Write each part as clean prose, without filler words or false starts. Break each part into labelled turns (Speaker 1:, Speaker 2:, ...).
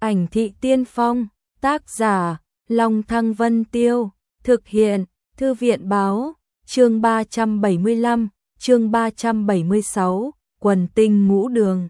Speaker 1: Ảnh thị tiên phong, tác giả, Long Thăng Vân Tiêu, thực hiện, Thư viện báo, chương 375, chương 376, quần tinh ngũ đường.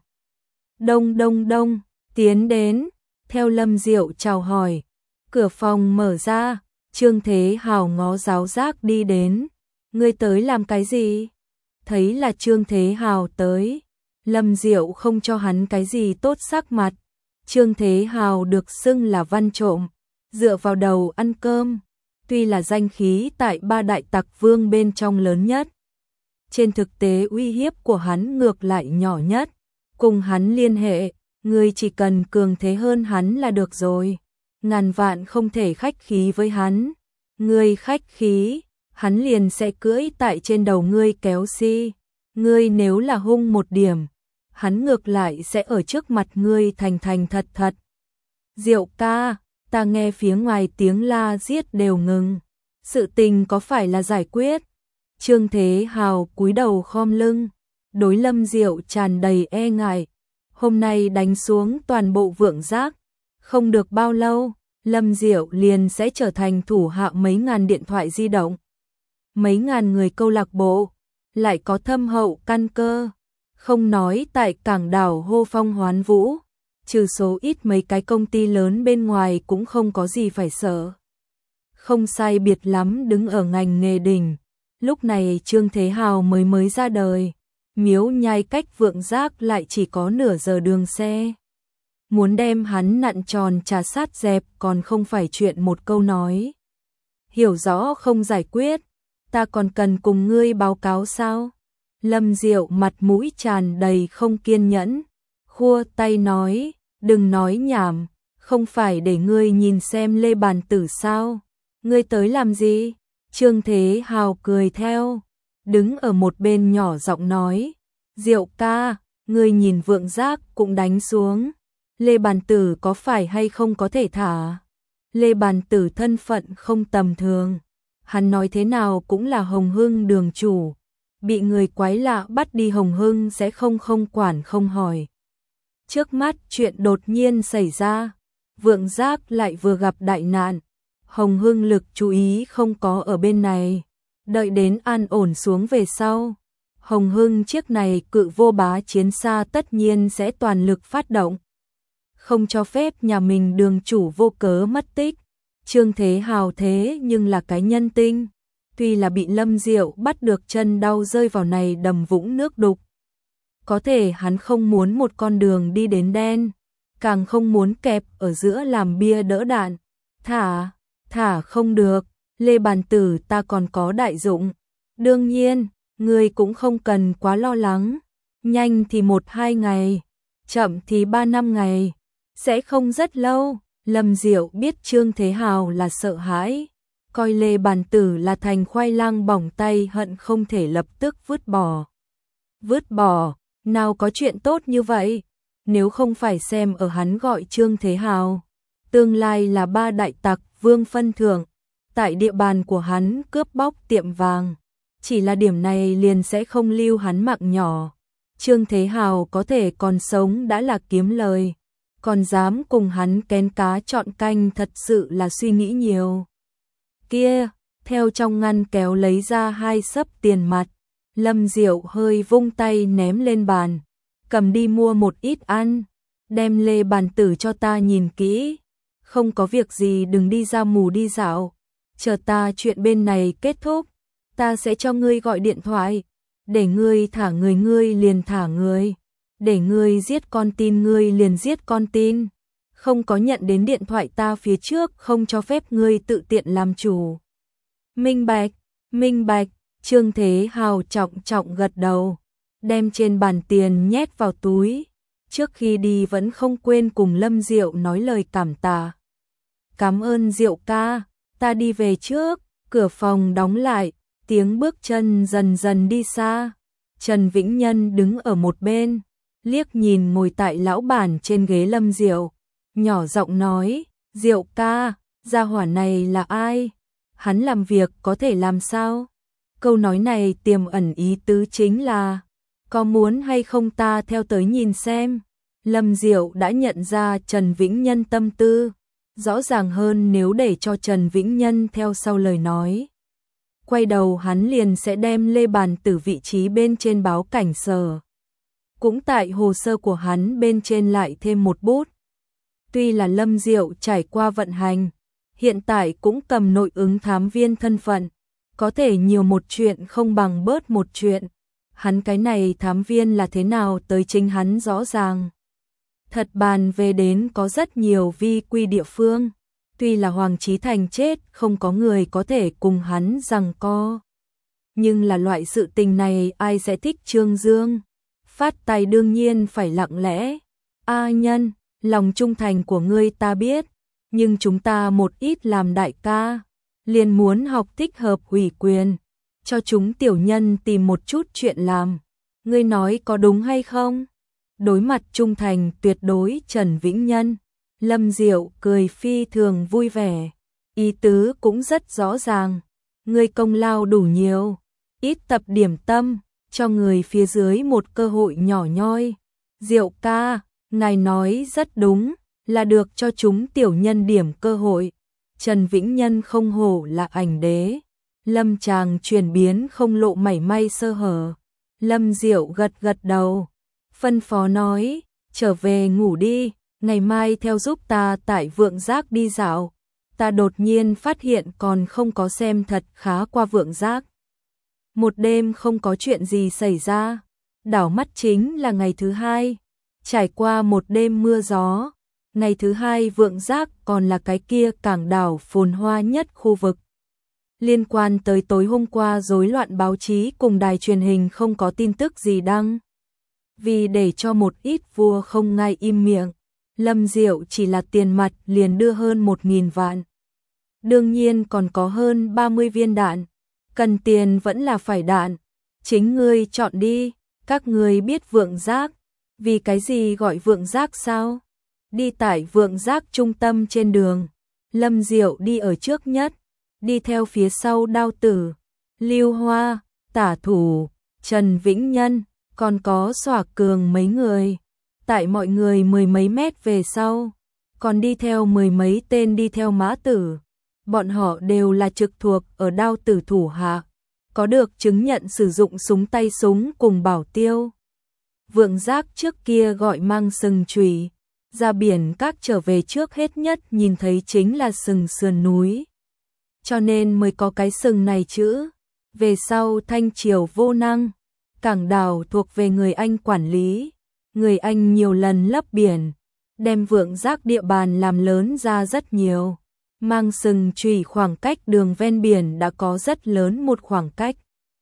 Speaker 1: Đông đông đông, tiến đến, theo Lâm Diệu chào hỏi, cửa phòng mở ra, Trương Thế Hào ngó giáo giác đi đến, ngươi tới làm cái gì? Thấy là Trương Thế Hào tới, Lâm Diệu không cho hắn cái gì tốt sắc mặt. Trương Thế Hào được xưng là văn trộm, dựa vào đầu ăn cơm, tuy là danh khí tại ba đại tặc vương bên trong lớn nhất. Trên thực tế uy hiếp của hắn ngược lại nhỏ nhất, cùng hắn liên hệ, người chỉ cần cường thế hơn hắn là được rồi, ngàn vạn không thể khách khí với hắn, ngươi khách khí, hắn liền sẽ cưỡi tại trên đầu ngươi kéo si, ngươi nếu là hung một điểm, hắn ngược lại sẽ ở trước mặt ngươi thành thành thật thật. Diệu ca, ta nghe phía ngoài tiếng la giết đều ngừng, sự tình có phải là giải quyết? Trương Thế Hào cúi đầu khom lưng, đối Lâm Diệu tràn đầy e ngại, hôm nay đánh xuống toàn bộ Vượng Giác, không được bao lâu, Lâm Diệu liền sẽ trở thành thủ hạ mấy ngàn điện thoại di động, mấy ngàn người câu lạc bộ, lại có thâm hậu căn cơ. Không nói tại cảng đảo hô phong hoán vũ, trừ số ít mấy cái công ty lớn bên ngoài cũng không có gì phải sợ. Không sai biệt lắm đứng ở ngành nghề đỉnh, lúc này Trương Thế Hào mới ra đời, Miếu Nhai cách Vượng Giác lại chỉ có nửa giờ đường xe. Muốn đem hắn nặn tròn trà sát dẹp còn không phải chuyện một câu nói. Hiểu rõ không giải quyết, ta còn cần cùng ngươi báo cáo sao? Lâm Diệu mặt mũi tràn đầy không kiên nhẫn, khua tay nói, đừng nói nhảm, không phải để ngươi nhìn xem Lê Bàn Tử sao, ngươi tới làm gì? Trương Thế Hào cười theo, đứng ở một bên nhỏ giọng nói, Diệu ca, ngươi nhìn Vượng Giác cũng đánh xuống, Lê Bàn Tử có phải hay không có thể thả? Lê Bàn Tử thân phận không tầm thường, hắn nói thế nào cũng là Hồng Hưng đường chủ. Bị người quái lạ bắt đi Hồng Hưng sẽ không quản không hỏi. Trước mắt chuyện đột nhiên xảy ra, Vượng Giác lại vừa gặp đại nạn, Hồng Hưng lực chú ý không có ở bên này, đợi đến an ổn xuống về sau. Hồng Hưng chiếc này cự vô bá chiến xa tất nhiên sẽ toàn lực phát động, không cho phép nhà mình đường chủ vô cớ mất tích. Trương Thế Hào thế nhưng là cái nhân tinh. Tuy là bị Lâm Diệu bắt được chân đau rơi vào này đầm vũng nước đục. Có thể hắn không muốn một con đường đi đến đen, càng không muốn kẹp ở giữa làm bia đỡ đạn. Thả không được, Lê Bàn Tử ta còn có đại dụng. Đương nhiên, người cũng không cần quá lo lắng. Nhanh thì 1-2 ngày, chậm thì 3-5 ngày, sẽ không rất lâu. Lâm Diệu biết Trương Thế Hào là sợ hãi, coi Lê Bàn Tử là thành khoai lang bỏng tay hận không thể lập tức vứt bỏ. Vứt bỏ, nào có chuyện tốt như vậy, nếu không phải xem ở hắn gọi Trương Thế Hào, tương lai là ba đại tặc vương phân thưởng, tại địa bàn của hắn cướp bóc tiệm vàng, chỉ là điểm này liền sẽ không lưu hắn mạng nhỏ. Trương Thế Hào có thể còn sống đã là kiếm lời, còn dám cùng hắn kén cá chọn canh thật sự là suy nghĩ nhiều. Kia, theo trong ngăn kéo lấy ra 2 xấp tiền mặt, Lâm Diệu hơi vung tay ném lên bàn, cầm đi mua một ít ăn, đem Lê Bàn Tử cho ta nhìn kỹ, không có việc gì đừng đi ra mù đi dạo, chờ ta chuyện bên này kết thúc, ta sẽ cho ngươi gọi điện thoại, để ngươi thả người ngươi liền thả người, để ngươi giết con tin ngươi liền giết con tin. Không có nhận đến điện thoại ta phía trước không cho phép ngươi tự tiện làm chủ. Minh bạch, Trương Thế Hào trọng gật đầu, đem trên bàn tiền nhét vào túi, trước khi đi vẫn không quên cùng Lâm Diệu nói lời cảm tạ. Cảm ơn Diệu ca, ta đi về trước, cửa phòng đóng lại, tiếng bước chân dần dần đi xa. Trần Vĩnh Nhân đứng ở một bên, liếc nhìn ngồi tại lão bản trên ghế Lâm Diệu. Nhỏ giọng nói, Diệu ca, gia hỏa này là ai? Hắn làm việc có thể làm sao? Câu nói này tiềm ẩn ý tứ chính là, có muốn hay không ta theo tới nhìn xem? Lâm Diệu đã nhận ra Trần Vĩnh Nhân tâm tư, rõ ràng hơn nếu để cho Trần Vĩnh Nhân theo sau lời nói. Quay đầu hắn liền sẽ đem Lê Bàn Tử vị trí bên trên báo cảnh sở. Cũng tại hồ sơ của hắn bên trên lại thêm một bút. Tuy là Lâm Diệu trải qua vận hành, hiện tại cũng cầm nội ứng thám viên thân phận, có thể nhiều một chuyện không bằng bớt một chuyện. Hắn cái này thám viên là thế nào tới chính hắn rõ ràng. Thật bàn về đến có rất nhiều vi quy địa phương, tuy là Hoàng Chí Thành chết không có người có thể cùng hắn giằng co. Nhưng là loại sự tình này ai sẽ thích Trương Dương? Phát tài đương nhiên phải lặng lẽ. A Nhân, lòng trung thành của ngươi ta biết, nhưng chúng ta một ít làm đại ca, liền muốn học thích hợp ủy quyền, cho chúng tiểu nhân tìm một chút chuyện làm. Ngươi nói có đúng hay không? Đối mặt trung thành tuyệt đối Trần Vĩnh Nhân, Lâm Diệu cười phi thường vui vẻ, ý tứ cũng rất rõ ràng. Ngươi công lao đủ nhiều, ít tập điểm tâm, cho người phía dưới một cơ hội nhỏ nhoi. Diệu ca, ngài nói rất đúng, là được cho chúng tiểu nhân điểm cơ hội. Trần Vĩnh Nhân không hổ là ảnh đế, lâm tràng chuyển biến không lộ mảy may sơ hở. Lâm Diệu gật gật đầu, phân phó nói, trở về ngủ đi, ngày mai theo giúp ta tại Vượng Giác đi dạo. Ta đột nhiên phát hiện còn không có xem thật khá qua Vượng Giác. Một đêm không có chuyện gì xảy ra, đảo mắt chính là ngày thứ hai. Trải qua một đêm mưa gió, ngày thứ hai Vượng Giác còn là cái kia cảng đảo phồn hoa nhất khu vực. Liên quan tới tối hôm qua rối loạn báo chí cùng đài truyền hình không có tin tức gì đăng. Vì để cho một ít vua không ngay im miệng, Lâm Diệu chỉ là tiền mặt liền đưa hơn 1.000 vạn. Đương nhiên còn có hơn 30 viên đạn. Cần tiền vẫn là phải đạn. Chính ngươi chọn đi, các ngươi biết Vượng Giác. Vì cái gì gọi Vượng Giác sao? Đi tại Vượng Giác trung tâm trên đường, Lâm Diệu đi ở trước nhất, đi theo phía sau Đao Tử, Lưu Hoa, Tả Thủ, Trần Vĩnh Nhân, còn có Xỏa Cường mấy người. Tại mọi người mười mấy mét về sau, còn đi theo mười mấy tên đi theo Mã Tử. Bọn họ đều là trực thuộc ở Đao Tử thủ hạ, có được chứng nhận sử dụng súng tay súng cùng bảo tiêu. Vượng Giác trước kia gọi mang sừng chùy, ra biển các trở về trước hết nhất nhìn thấy chính là sừng sườn núi. Cho nên mới có cái sừng này chữ. Về sau Thanh Triều vô năng, cảng đảo thuộc về người Anh quản lý. Người Anh nhiều lần lấp biển, đem Vượng Giác địa bàn làm lớn ra rất nhiều. Mang sừng chùy khoảng cách đường ven biển đã có rất lớn một khoảng cách.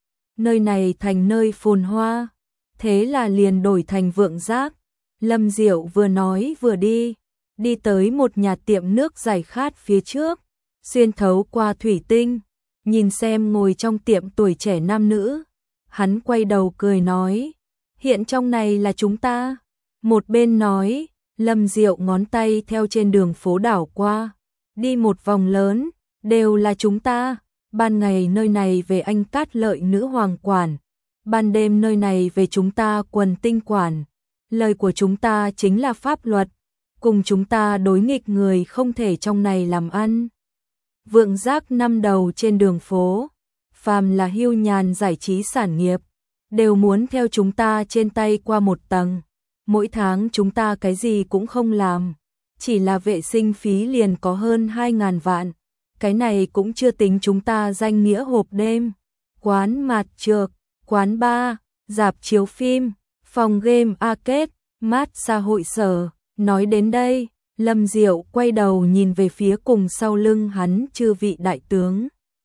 Speaker 1: Nơi này thành nơi phồn hoa, thế là liền đổi thành Vượng Giác. Lâm Diệu vừa nói vừa đi, đi tới một nhà tiệm nước giải khát phía trước, xuyên thấu qua thủy tinh, nhìn xem ngồi trong tiệm tuổi trẻ nam nữ. Hắn quay đầu cười nói, hiện trong này là chúng ta. Một bên nói, Lâm Diệu ngón tay theo trên đường phố đảo qua, đi một vòng lớn, đều là chúng ta. Ban ngày nơi này về anh Cát Lợi nữ hoàng quản, ban đêm nơi này về chúng ta Quần Tinh quản. Lời của chúng ta chính là pháp luật, cùng chúng ta đối nghịch người không thể trong này làm ăn. Vượng Giác năm đầu trên đường phố, phàm là hưu nhàn giải trí sản nghiệp, đều muốn theo chúng ta trên tay qua một tầng. Mỗi tháng chúng ta cái gì cũng không làm, chỉ là vệ sinh phí liền có hơn 2.000 vạn. Cái này cũng chưa tính chúng ta danh nghĩa hộp đêm, quán mạt trược, quán bar, rạp chiếu phim, phòng game arcade, mát xa hội sở. Nói đến đây, Lâm Diệu quay đầu nhìn về phía cùng sau lưng hắn chư vị đại tướng.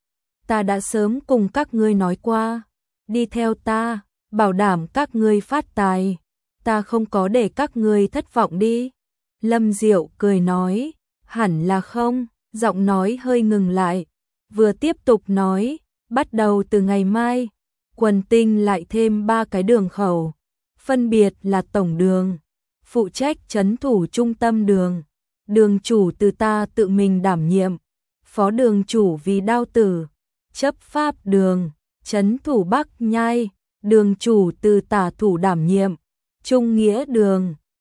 Speaker 1: Ta đã sớm cùng các ngươi nói qua, đi theo ta, bảo đảm các ngươi phát tài. Ta không có để các ngươi thất vọng đi. Lâm Diệu cười nói, hẳn là không, giọng nói hơi ngừng lại, vừa tiếp tục nói, bắt đầu từ ngày mai, Quần Tinh lại thêm 3 cái đường khẩu, phân biệt là tổng đường, phụ trách trấn thủ trung tâm đường, đường chủ từ ta tự mình đảm nhiệm, phó đường chủ vì Đao Tử, chấp pháp đường, trấn thủ Bắc Nhai, đường chủ từ Tả thủ đảm nhiệm, trung nghĩa đường,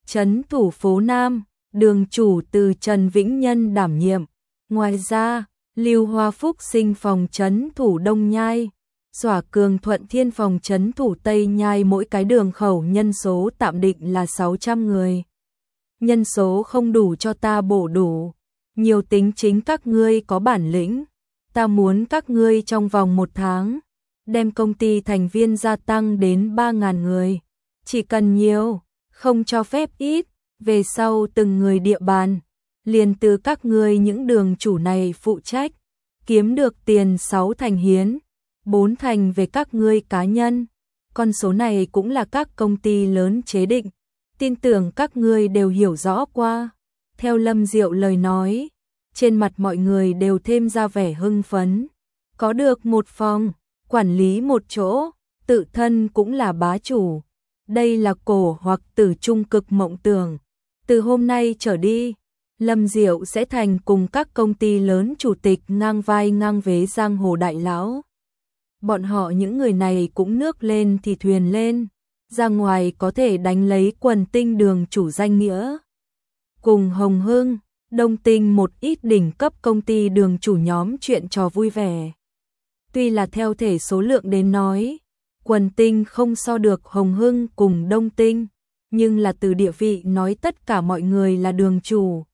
Speaker 1: trấn thủ phố Nam, đường chủ từ Trần Vĩnh Nhân đảm nhiệm. Ngoài ra, Lưu Hoa Phúc Sinh phòng trấn thủ Đông Nhai, Xỏa Cường Thuận Thiên phòng trấn thủ Tây Nhai, mỗi cái đường khẩu nhân số tạm định là 600 người. Nhân số không đủ cho ta bổ đủ, nhiều tính chính các ngươi có bản lĩnh. Ta muốn các ngươi trong vòng 1 tháng, đem công ty thành viên gia tăng đến 3.000 người. Chỉ cần nhiều, không cho phép ít, về sau từng người địa bàn, liền từ các ngươi những đường chủ này phụ trách, kiếm được tiền 6 thành hiến, 4 thành về các ngươi cá nhân. Con số này cũng là các công ty lớn chế định, tin tưởng các ngươi đều hiểu rõ qua. Theo Lâm Diệu lời nói, trên mặt mọi người đều thêm ra vẻ hưng phấn. Có được một phòng, quản lý một chỗ, tự thân cũng là bá chủ. Đây là cổ hoặc tử trung cực mộng tưởng. Từ hôm nay trở đi, Lâm Diệu sẽ thành cùng các công ty lớn chủ tịch ngang vai ngang vế giang hồ đại lão. Bọn họ những người này cũng nước lên thì thuyền lên, ra ngoài có thể đánh lấy Quần Tinh đường chủ danh nghĩa. Cùng Hồng Hưng, Đông Tinh một ít đỉnh cấp công ty đường chủ nhóm chuyện trò vui vẻ. Tuy là theo thể số lượng đến nói, Quần Tinh không so được Hồng Hưng cùng Đông Tinh, nhưng là từ địa vị nói tất cả mọi người là đường chủ.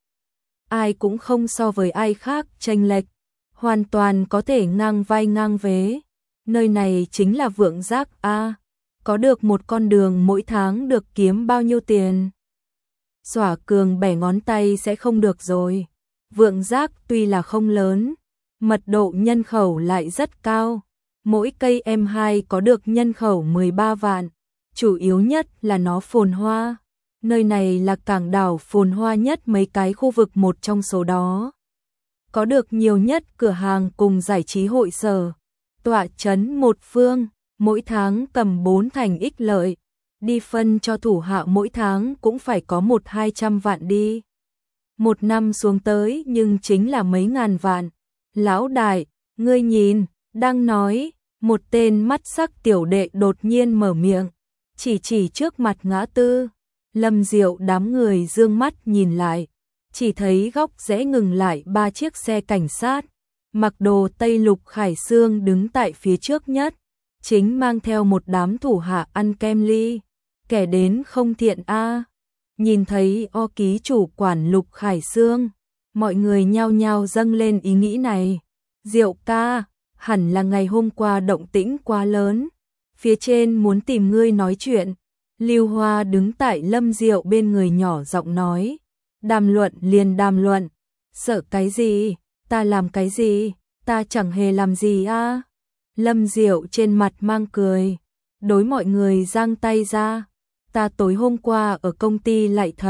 Speaker 1: Ai cũng không so với ai khác chênh lệch, hoàn toàn có thể ngang vai ngang vế. Nơi này chính là Vượng Giác a, có được một con đường mỗi tháng được kiếm bao nhiêu tiền? Xỏa Cường bẻ ngón tay sẽ không được rồi. Vượng Giác tuy là không lớn, mật độ nhân khẩu lại rất cao. Mỗi cây M2 có được nhân khẩu 13 vạn. Chủ yếu nhất là nó phồn hoa. Nơi này là cảng đảo phồn hoa nhất mấy cái khu vực, một trong số đó. Có được nhiều nhất cửa hàng cùng giải trí hội sở. Tọa trấn một phương, mỗi tháng cầm 4 thành ích lợi. Đi phân cho thủ hạ mỗi tháng cũng phải có 100-200 vạn đi. Một năm xuống tới nhưng chính là mấy ngàn vạn. Lão đại, ngươi nhìn, đang nói, một tên mắt sắc tiểu đệ đột nhiên mở miệng, chỉ trước mặt ngã tư. Lâm Diệu đám người dương mắt nhìn lại, chỉ thấy góc rẽ ngừng lại 3 chiếc xe cảnh sát, mặc đồ Tây Lục Khải Sương đứng tại phía trước nhất, chính mang theo một đám thủ hạ ăn kem ly. Kẻ đến không thiện a. Nhìn thấy O ký chủ quản Lục Khải Sương, mọi người nhao nhao dâng lên ý nghĩ này. Diệu ca, hẳn là ngày hôm qua động tĩnh quá lớn, phía trên muốn tìm ngươi nói chuyện. Lưu Hoa đứng tại Lâm Diệu bên người nhỏ giọng nói. Đàm luận liền đàm luận, sợ cái gì, ta làm cái gì, ta chẳng hề làm gì a. Lâm Diệu trên mặt mang cười, đối mọi người giang tay ra. Ta tối hôm qua ở công ty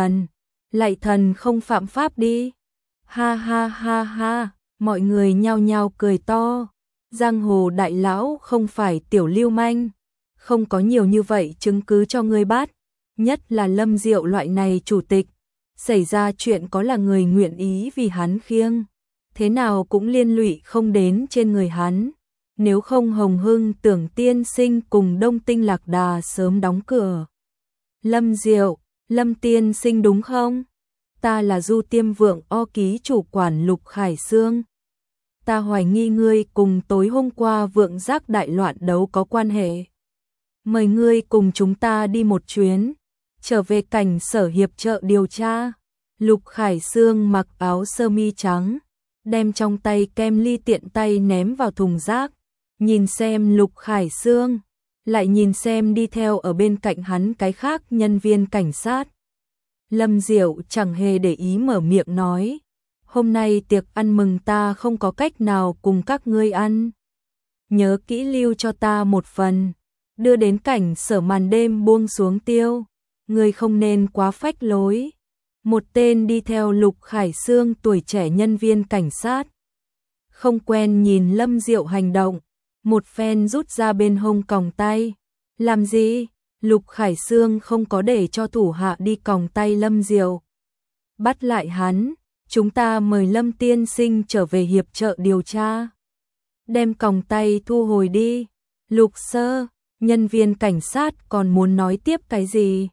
Speaker 1: Lạy Thần không phạm pháp đi. Ha ha ha ha, mọi người nhao nhao cười to. Giang hồ đại lão không phải tiểu lưu manh, không có nhiều như vậy chứng cứ cho ngươi bắt, nhất là Lâm Diệu loại này chủ tịch, xảy ra chuyện có là người nguyện ý vì hắn khiêng, thế nào cũng liên lụy không đến trên người hắn. Nếu không Hồng Hưng Tưởng tiên sinh cùng Đông Tinh Lạc Đà sớm đóng cửa. Lâm Diệu, Lâm tiên sinh đúng không? Ta là Du Tiêm Vượng O ký chủ quản Lục Khải Sương. Ta hoài nghi ngươi cùng tối hôm qua Vượng Giác đại loạn đấu có quan hệ. Mời ngươi cùng chúng ta đi một chuyến, trở về cảnh sở hiệp trợ điều tra. Lục Khải Sương mặc áo sơ mi trắng, đem trong tay kem ly tiện tay ném vào thùng rác, nhìn xem Lục Khải Sương, lại nhìn xem đi theo ở bên cạnh hắn cái khác nhân viên cảnh sát. Lâm Diệu chẳng hề để ý mở miệng nói, hôm nay tiệc ăn mừng ta không có cách nào cùng các ngươi ăn. Nhớ kỹ lưu cho ta một phần, đưa đến cảnh sở màn đêm buông xuống tiêu, ngươi không nên quá phách lối. Một tên đi theo Lục Khải Sương tuổi trẻ nhân viên cảnh sát, không quen nhìn Lâm Diệu hành động, một phen rút ra bên hông còng tay. Làm gì? Lục Khải Sương không có để cho thủ hạ đi còng tay Lâm Diệu. Bắt lại hắn, chúng ta mời Lâm tiên sinh trở về hiệp trợ điều tra. Đem còng tay thu hồi đi. Lục sơ, nhân viên cảnh sát còn muốn nói tiếp cái gì,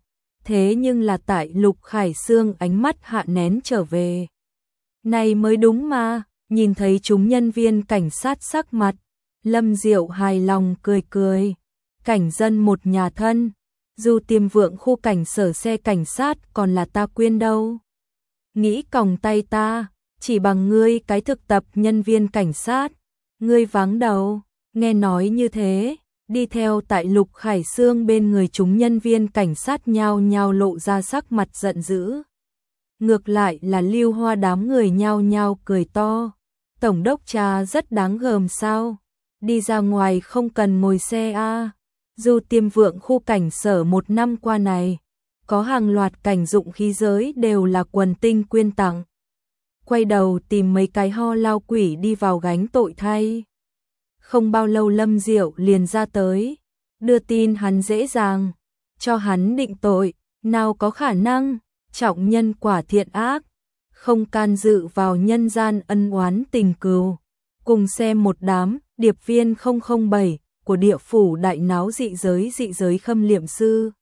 Speaker 1: thế nhưng là tại Lục Khải Sương ánh mắt hạ nén trở về. Này mới đúng mà, nhìn thấy chúng nhân viên cảnh sát sắc mặt, Lâm Diệu hài lòng cười cười. Cảnh dân một nhà thân, dù Tiềm Vượng khu cảnh sở xe cảnh sát còn là ta quyên đâu. Nghĩ còng tay ta, chỉ bằng ngươi cái thực tập nhân viên cảnh sát, ngươi vắng đầu, nghe nói như thế, đi theo tại Lục Khải Sương bên người chúng nhân viên cảnh sát nhao nhao lộ ra sắc mặt giận dữ. Ngược lại là Lưu Hoa đám người nhao nhao cười to, tổng đốc trà rất đáng gờm sao, đi ra ngoài không cần ngồi xe a. Dù Tiềm Vượng khu cảnh sở một năm qua này, có hàng loạt cảnh dụng khí giới đều là quần tinh quyên tặng. Quay đầu tìm mấy cái ho lao quỷ đi vào gánh tội thay. Không bao lâu Lâm Diệu liền ra tới, đưa tin hắn dễ dàng, cho hắn định tội, nào có khả năng, trọng nhân quả thiện ác, không can dự vào nhân gian ân oán tình cừu. Cùng xem một đám, điệp viên 007 của địa phủ đại náo dị giới khâm liệm sư.